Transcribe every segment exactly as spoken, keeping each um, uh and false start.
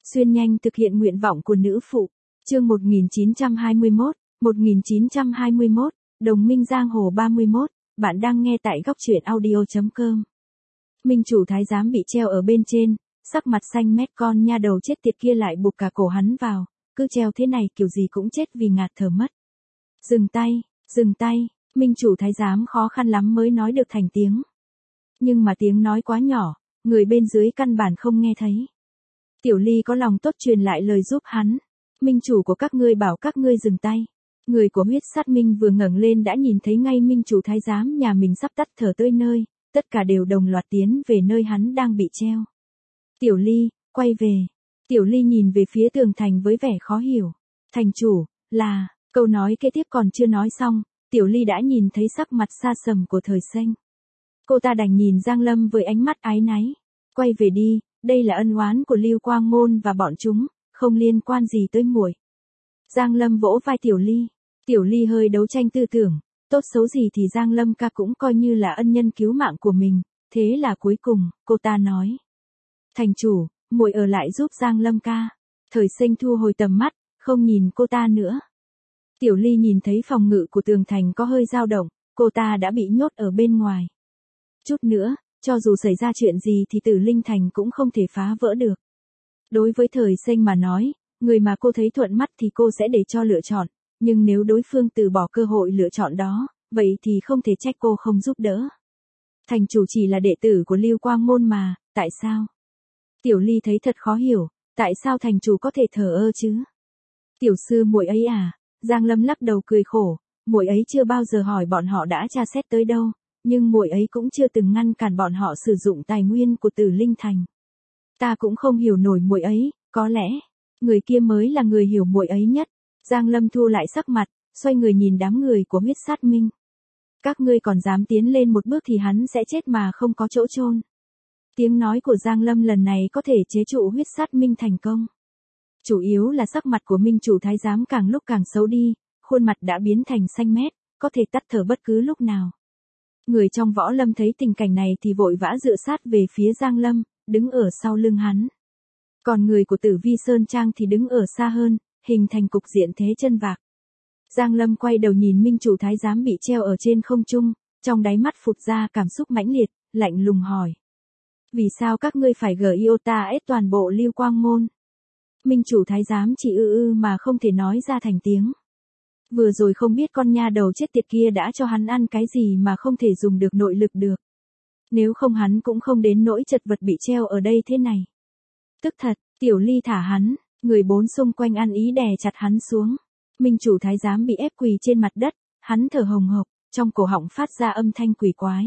Xuyên nhanh thực hiện nguyện vọng của nữ phụ. Chương một nghìn chín trăm hai mươi mốt, một nghìn chín trăm hai mươi mốt, Đồng minh giang hồ ba mươi mốt, bạn đang nghe tại góc truyện audio chấm com. Minh chủ thái giám bị treo ở bên trên, sắc mặt xanh mét, con nha đầu chết tiệt kia lại buộc cả cổ hắn vào, cứ treo thế này kiểu gì cũng chết vì ngạt thở mất. Dừng tay, dừng tay, minh chủ thái giám khó khăn lắm mới nói được thành tiếng. Nhưng mà tiếng nói quá nhỏ, người bên dưới căn bản không nghe thấy. Tiểu Ly có lòng tốt truyền lại lời giúp hắn. Minh chủ của các ngươi bảo các ngươi dừng tay. Người của huyết sát minh vừa ngẩng lên đã nhìn thấy ngay minh chủ thái giám nhà mình sắp tắt thở tới nơi, tất cả đều đồng loạt tiến về nơi hắn đang bị treo. Tiểu Ly, quay về. Tiểu Ly nhìn về phía tường thành với vẻ khó hiểu. Thành chủ, là, câu nói kế tiếp còn chưa nói xong, Tiểu Ly đã nhìn thấy sắc mặt xa sầm của Thời Xanh. Cô ta đành nhìn Giang Lâm với ánh mắt áy náy. Quay về đi, đây là ân oán của Lưu Quang Ngôn và bọn chúng, không liên quan gì tới muội. Giang Lâm vỗ vai Tiểu Ly. Tiểu Ly hơi đấu tranh tư tưởng, tốt xấu gì thì Giang Lâm ca cũng coi như là ân nhân cứu mạng của mình, thế là cuối cùng, cô ta nói. Thành chủ, muội ở lại giúp Giang Lâm ca. Thời Xanh thu hồi tầm mắt, không nhìn cô ta nữa. Tiểu Ly nhìn thấy phòng ngự của tường thành có hơi dao động, cô ta đã bị nhốt ở bên ngoài. Chút nữa, cho dù xảy ra chuyện gì thì Tử Linh Thành cũng không thể phá vỡ được. Đối với Thời Xanh mà nói, người mà cô thấy thuận mắt thì cô sẽ để cho lựa chọn, nhưng nếu đối phương từ bỏ cơ hội lựa chọn đó, vậy thì không thể trách cô không giúp đỡ. Thành chủ chỉ là đệ tử của Lưu Quang Ngôn mà, tại sao? Tiểu Ly thấy thật khó hiểu, tại sao thành chủ có thể thờ ơ chứ? Tiểu sư muội ấy à? Giang Lâm lắc đầu cười khổ, muội ấy chưa bao giờ hỏi bọn họ đã tra xét tới đâu, nhưng muội ấy cũng chưa từng ngăn cản bọn họ sử dụng tài nguyên của Tử Linh Thành. Ta cũng không hiểu nổi muội ấy, có lẽ người kia mới là người hiểu muội ấy nhất. Giang Lâm thu lại sắc mặt, xoay người nhìn đám người của huyết sát minh. Các ngươi còn dám tiến lên một bước thì hắn sẽ chết mà không có chỗ chôn. Tiếng nói của Giang Lâm lần này có thể chế trụ huyết sát minh thành công. Chủ yếu là sắc mặt của minh chủ thái giám càng lúc càng xấu đi, khuôn mặt đã biến thành xanh mét, có thể tắt thở bất cứ lúc nào. Người trong võ lâm thấy tình cảnh này thì vội vã dựa sát về phía Giang Lâm, đứng ở sau lưng hắn. Còn người của Tử Vi Sơn Trang thì đứng ở xa hơn, hình thành cục diện thế chân vạc. Giang Lâm quay đầu nhìn minh chủ thái giám bị treo ở trên không trung, trong đáy mắt phụt ra cảm xúc mãnh liệt, lạnh lùng hỏi. Vì sao các ngươi phải gờ iota ết toàn bộ Lưu Quang Ngôn? Minh chủ thái giám chỉ ư ư mà không thể nói ra thành tiếng. Vừa rồi không biết con nha đầu chết tiệt kia đã cho hắn ăn cái gì mà không thể dùng được nội lực được. Nếu không hắn cũng không đến nỗi chật vật bị treo ở đây thế này. Tức thật, Tiểu Ly thả hắn, người bốn xung quanh ăn ý đè chặt hắn xuống. Minh chủ thái giám bị ép quỳ trên mặt đất, hắn thở hồng hộc, trong cổ họng phát ra âm thanh quỷ quái.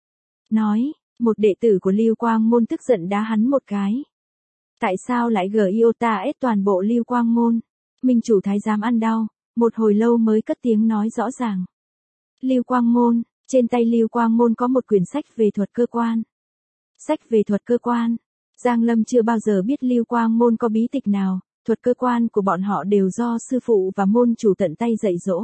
Nói, một đệ tử của Lưu Quang Ngôn tức giận đá hắn một cái. Tại sao lại gờ iota ết toàn bộ Lưu Quang Ngôn? Minh chủ thái giám ăn đau, một hồi lâu mới cất tiếng nói rõ ràng. Lưu Quang Ngôn, trên tay Lưu Quang Ngôn có một quyển sách về thuật cơ quan. Sách về thuật cơ quan. Giang Lâm chưa bao giờ biết Lưu Quang Ngôn có bí tịch nào, thuật cơ quan của bọn họ đều do sư phụ và môn chủ tận tay dạy dỗ.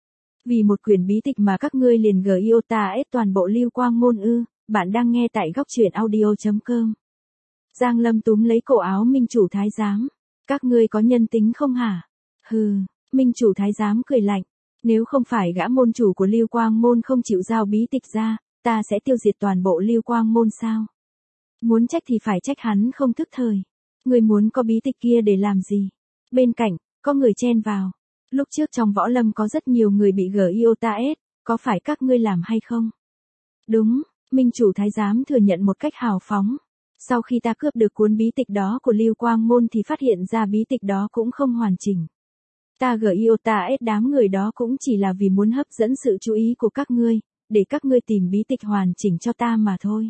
Vì một quyển bí tịch mà các ngươi liền gờ iota ết toàn bộ Lưu Quang Ngôn ư? Bạn đang nghe tại góc truyện audio chấm com. Giang Lâm túm lấy cổ áo minh chủ thái giám. Các ngươi có nhân tính không hả? Hừ, minh chủ thái giám cười lạnh. Nếu không phải gã môn chủ của Lưu Quang Môn không chịu giao bí tịch ra, ta sẽ tiêu diệt toàn bộ Lưu Quang Môn sao? Muốn trách thì phải trách hắn không thức thời. Người muốn có bí tịch kia để làm gì? Bên cạnh, có người chen vào. Lúc trước trong võ lâm có rất nhiều người bị gờ iota ết, có phải các ngươi làm hay không? Đúng, minh chủ thái giám thừa nhận một cách hào phóng. Sau khi ta cướp được cuốn bí tịch đó của Lưu Quang Môn thì phát hiện ra bí tịch đó cũng không hoàn chỉnh. Ta gờ iota ết đám người đó cũng chỉ là vì muốn hấp dẫn sự chú ý của các ngươi, để các ngươi tìm bí tịch hoàn chỉnh cho ta mà thôi.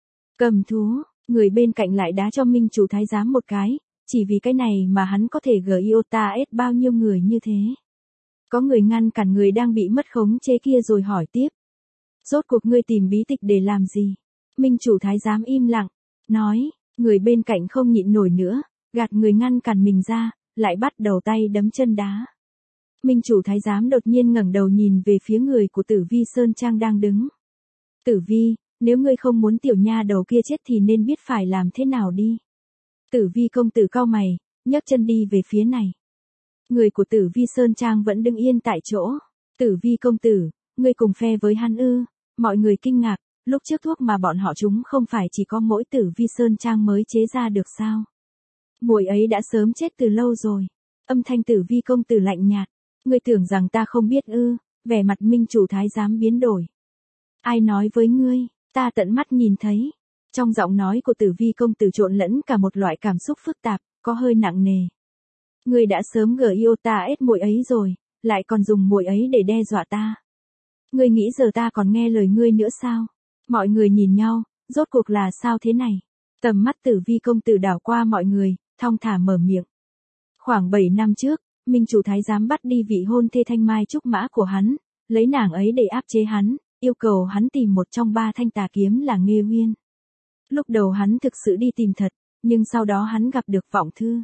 Cầm thú, người bên cạnh lại đá cho minh chủ thái giám một cái, chỉ vì cái này mà hắn có thể gờ iota ết bao nhiêu người như thế. Có người ngăn cản người đang bị mất khống chế kia rồi hỏi tiếp. Rốt cuộc ngươi tìm bí tịch để làm gì? Minh chủ thái giám im lặng, nói, người bên cạnh không nhịn nổi nữa, gạt người ngăn cản mình ra, lại bắt đầu tay đấm chân đá. Minh chủ thái giám đột nhiên ngẩng đầu nhìn về phía người của Tử Vi Sơn Trang đang đứng. Tử Vi, nếu ngươi không muốn tiểu nha đầu kia chết thì nên biết phải làm thế nào đi. Tử Vi công tử cau mày, nhấc chân đi về phía này. Người của Tử Vi Sơn Trang vẫn đứng yên tại chỗ. Tử Vi công tử, ngươi cùng phe với hắn ư? Mọi người kinh ngạc, lúc trước thuốc mà bọn họ chúng không phải chỉ có mỗi Tử Vi Sơn Trang mới chế ra được sao? Muội ấy đã sớm chết từ lâu rồi. Âm thanh Tử Vi công tử lạnh nhạt. Ngươi tưởng rằng ta không biết ư? Vẻ mặt minh chủ thái giám biến đổi. Ai nói với ngươi? Ta tận mắt nhìn thấy. Trong giọng nói của Tử Vi công tử trộn lẫn cả một loại cảm xúc phức tạp, có hơi nặng nề. Ngươi đã sớm gờ yêu ta ết muội ấy rồi, lại còn dùng muội ấy để đe dọa ta. Ngươi nghĩ giờ ta còn nghe lời ngươi nữa sao? Mọi người nhìn nhau, rốt cuộc là sao thế này? Tầm mắt Tử Vi công tử đảo qua mọi người, thong thả mở miệng. Khoảng bảy năm trước, minh chủ thái giám bắt đi vị hôn thê thanh mai trúc mã của hắn, lấy nàng ấy để áp chế hắn, yêu cầu hắn tìm một trong ba thanh tà kiếm là Nghê Uyên. Lúc đầu hắn thực sự đi tìm thật, nhưng sau đó hắn gặp được Vọng Thư.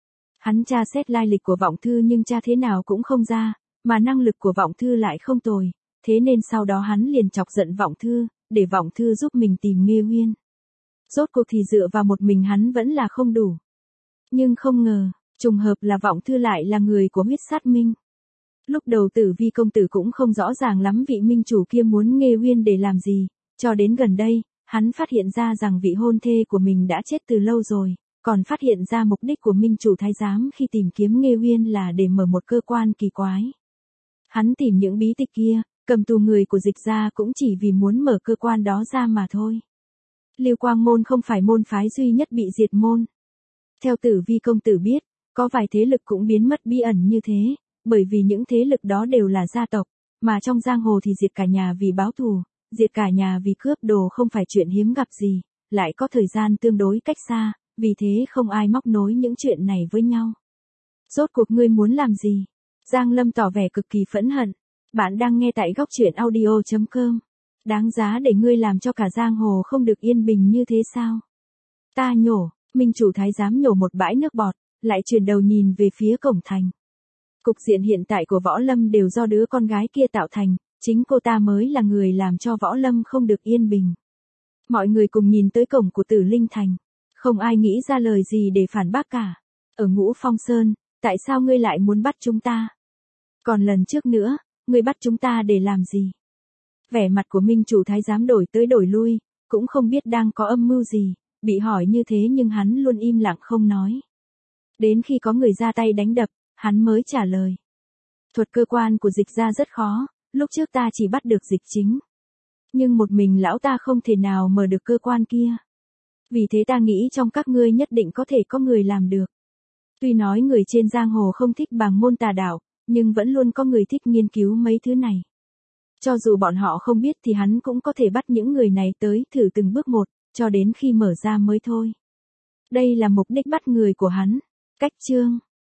Hắn tra xét lai lịch của Vọng Thư nhưng tra thế nào cũng không ra, mà năng lực của Vọng Thư lại không tồi, thế nên sau đó hắn liền chọc giận Vọng Thư, để Vọng Thư giúp mình tìm Nghê Uyên. Rốt cuộc thì dựa vào một mình hắn vẫn là không đủ. Nhưng không ngờ, trùng hợp là Vọng Thư lại là người của huyết sát minh. Lúc đầu Tử Vi công tử cũng không rõ ràng lắm vị minh chủ kia muốn Nghê Uyên để làm gì, cho đến gần đây, hắn phát hiện ra rằng vị hôn thê của mình đã chết từ lâu rồi, còn phát hiện ra mục đích của minh chủ thái giám khi tìm kiếm Nghê Uyên là để mở một cơ quan kỳ quái. Hắn tìm những bí tịch kia, cầm tù người của Dịch gia cũng chỉ vì muốn mở cơ quan đó ra mà thôi. Lưu Quang môn không phải môn phái duy nhất bị diệt môn. Theo Tử Vi công tử biết, có vài thế lực cũng biến mất bí ẩn như thế, bởi vì những thế lực đó đều là gia tộc, mà trong giang hồ thì diệt cả nhà vì báo thù, diệt cả nhà vì cướp đồ không phải chuyện hiếm gặp gì, lại có thời gian tương đối cách xa, vì thế không ai móc nối những chuyện này với nhau. Rốt cuộc ngươi muốn làm gì? Giang Lâm tỏ vẻ cực kỳ phẫn hận. Bạn đang nghe tại góc truyện audio chấm com. Đáng giá để ngươi làm cho cả giang hồ không được yên bình như thế sao? Ta nhổ, minh chủ thái giám nhổ một bãi nước bọt, lại chuyển đầu nhìn về phía cổng thành. Cục diện hiện tại của Võ Lâm đều do đứa con gái kia tạo thành, chính cô ta mới là người làm cho Võ Lâm không được yên bình. Mọi người cùng nhìn tới cổng của Tử Linh Thành. Không ai nghĩ ra lời gì để phản bác cả. Ở Ngũ Phong Sơn, tại sao ngươi lại muốn bắt chúng ta? Còn lần trước nữa, ngươi bắt chúng ta để làm gì? Vẻ mặt của minh chủ thái giám đổi tới đổi lui, cũng không biết đang có âm mưu gì, bị hỏi như thế nhưng hắn luôn im lặng không nói. Đến khi có người ra tay đánh đập, hắn mới trả lời. Thuật cơ quan của Dịch gia rất khó, lúc trước ta chỉ bắt được Dịch Chính. Nhưng một mình lão ta không thể nào mở được cơ quan kia. Vì thế ta nghĩ trong các ngươi nhất định có thể có người làm được. Tuy nói người trên giang hồ không thích bàng môn tà đạo, nhưng vẫn luôn có người thích nghiên cứu mấy thứ này. Cho dù bọn họ không biết thì hắn cũng có thể bắt những người này tới thử từng bước một, cho đến khi mở ra mới thôi. Đây là mục đích bắt người của hắn. Cách chương